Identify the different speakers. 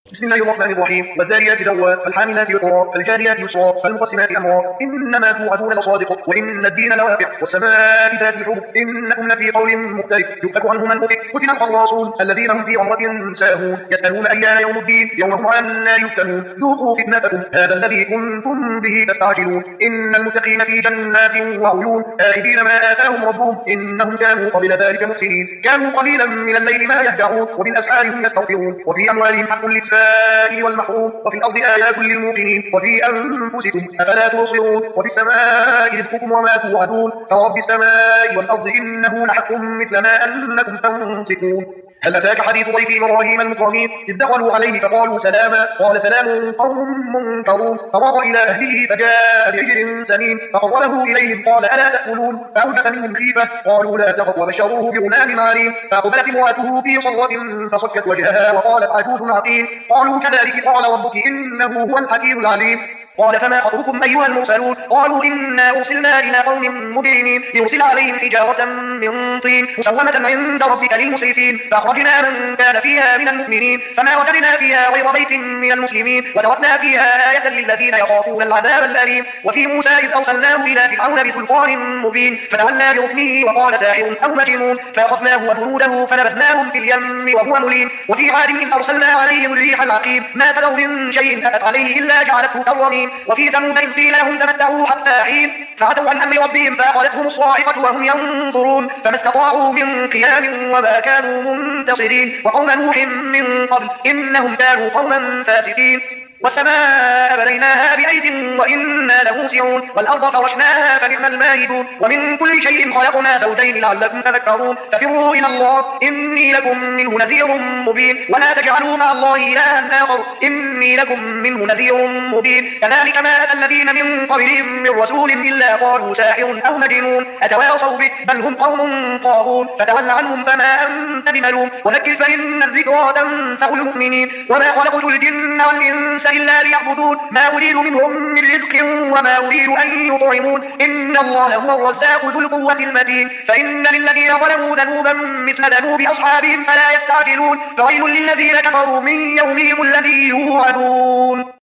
Speaker 1: بسم الله الرحمن الرحيم. والذاريات ذروا فالحاملات وقرا فالجاريات يسرا فالمقسمات أمرا إنما توعدون لصادق وإن الدين لواقع والسماء ذات الحبك إنكم لفي قول مختلف يؤفك عنه من أفك قتل الخراصون الذين هم في غمرة ساهون يسألون أيان يوم الدين يوم هم على النار يفتنون ذوقوا فتنتكم هذا الذي كنتم به تستعجلون إن المتقين في جنات وعيون آخذين ما آتاهم ربهم إنهم كانوا قبل ذلك محسنين كانوا قليلا من الليل ما يهجعون وبالأسحار هم يستغفرون وفي أموالهم حق للسائل والمحروم وفي الأرض آيات للموقنين وفي أنفسكم أفلا تبصرون وفي السماء رزقكم وما توعدون فرب السماء والأرض إنه لحق مثل ما أنكم تنطقون هل أتاك حديث ضيف إبراهيم المكرمين إذ دخلوا عليه فقالوا سلاما قال سلام قوم منكرون فراغ إلى أهله فجاء بعجل سمين فقربه إليهم قال ألا تأكلون فأوجس منهم خيفة قالوا لا تخف وبشروه بغلام عليم فأقبلت امرأته في صرة فصكت وجهها وقالت عجوز عقيم قالوا كذلك قال ربك إنه هو الحكيم العليم قال فما خطبكم أيها المرسلون قالوا إنا أرسلنا إلى قوم مجرمين لنرسل عليهم حجارة من طين مسومة عند ربك للمسرفين فأخرجنا من كان فيها من المؤمنين فما وجدنا فيها غير بيت من المسلمين وتركنا فيها آية للذين يخافون العذاب الأليم وفي موسى إذ أرسلناه إلى فرعون بسلطان مبين فتولى بركنه وقال ساحر أو مجنون فأخذناه وجنوده فنبذناهم في اليم وهو مليم وفي عاد إذ أرسلنا عليهم الريح العقيم ما تذر من شيء أتت عليه إلا جعلته كالرميم وفي ثمود إذ قيل لهم تمتعوا حتى حين فعتوا عن أمر ربهم فأخذتهم الصاعقة وهم ينظرون فما استطاعوا من قيام وما كانوا منتصرين وقوم نوح من قبل إنهم كانوا قوما فاسقين والسماء بنيناها بأيد وإنا لموسعون والأرض فرشناها فنعم الماهدون ومن كل شيء خلقنا زوجين لعلكم تذكرون ففروا إلى الله إني لكم منه نذير مبين ولا تجعلوا مع الله إلها آخر إني لكم منه نذير مبين كذلك ما أتى الذين من قبلهم من رسول إلا قالوا ساحر أو مجنون أتواصوا به بل هم قوم طاغون فتول عنهم فما أنت بملوم وذكر فإن الذكرى تنفع المؤمنين وما خلقت الجن والإنس إلا ليعبدون ما أريد منهم من رزق وما أريد أن يطعمون إن الله هو الرزاق ذو القوة المتين فإن للذين ظلموا ذنوبا مثل ذنوب أصحابهم فلا يستعجلون فويل للذين كفروا من يومهم الذي يوعدون.